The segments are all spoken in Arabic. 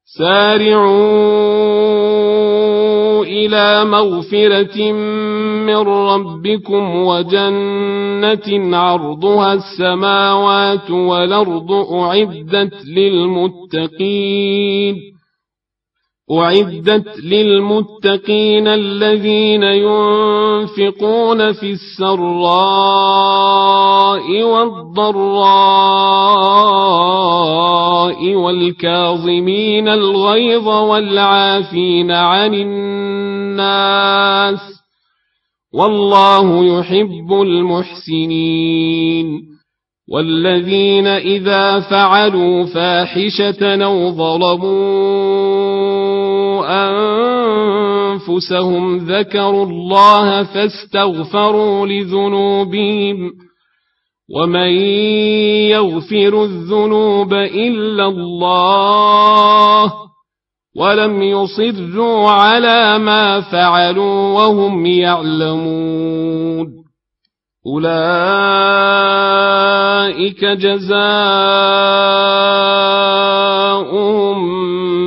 سارعوا إلى مغفرة من ربكم وجنة عرضها السماوات والأرض أعدت للمتقين الذين ينفقون في السراء والضراء والكاظمين الغيظ والعافين عن الناس والله يحب المحسنين والذين إذا فعلوا فاحشة أو ظلموا أنفسهم ذكروا الله فاستغفروا لذنوبهم ومن يغفر الذنوب إلا الله ولم يصروا على ما فعلوا وهم يعلمون أولئك جزاؤهم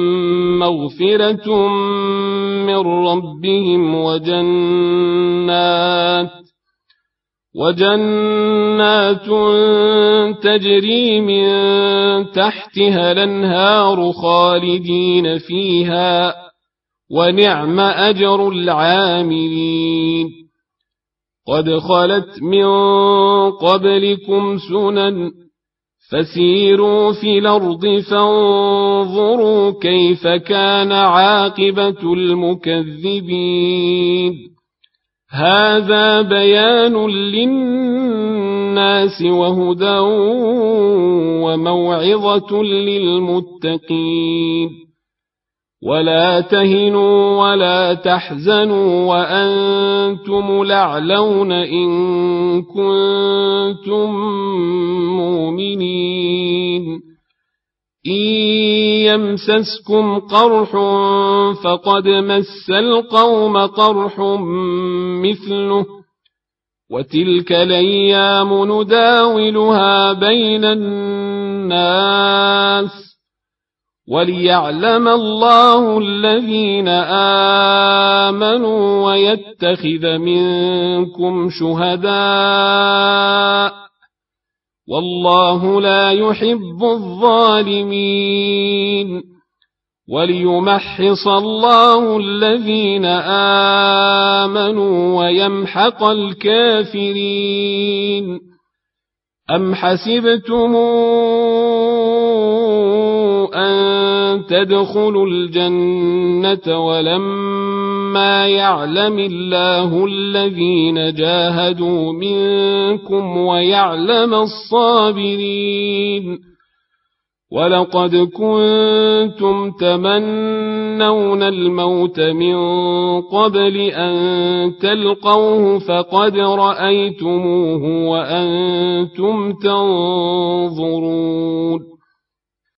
مغفرة من ربهم وجنات تجري من تحتها الأنهار خالدين فيها ونعم أجر العاملين قد خلت من قبلكم سنن فسيروا في الأرض فانظروا كيف كان عاقبة المكذبين هذا بيان للناس وهدى وموعظة للمتقين ولا تهنوا ولا تحزنوا وأنتم الأعلون إن كنتم مؤمنين إن يمسسكم قرح فقد مس القوم قرح مثله وتلك الأيام نداولها بين الناس وليعلم الله الذين آمنوا ويتخذ منكم شهداء والله لا يحب الظالمين وليمحص الله الذين آمنوا ويمحق الكافرين أم حسبتم أن تدخلوا الجنة ولما يعلم الله الذين جاهدوا منكم ويعلم الصابرين ولقد كنتم تمنون الموت من قبل أن تلقوه فقد رأيتموه وأنتم تنظرون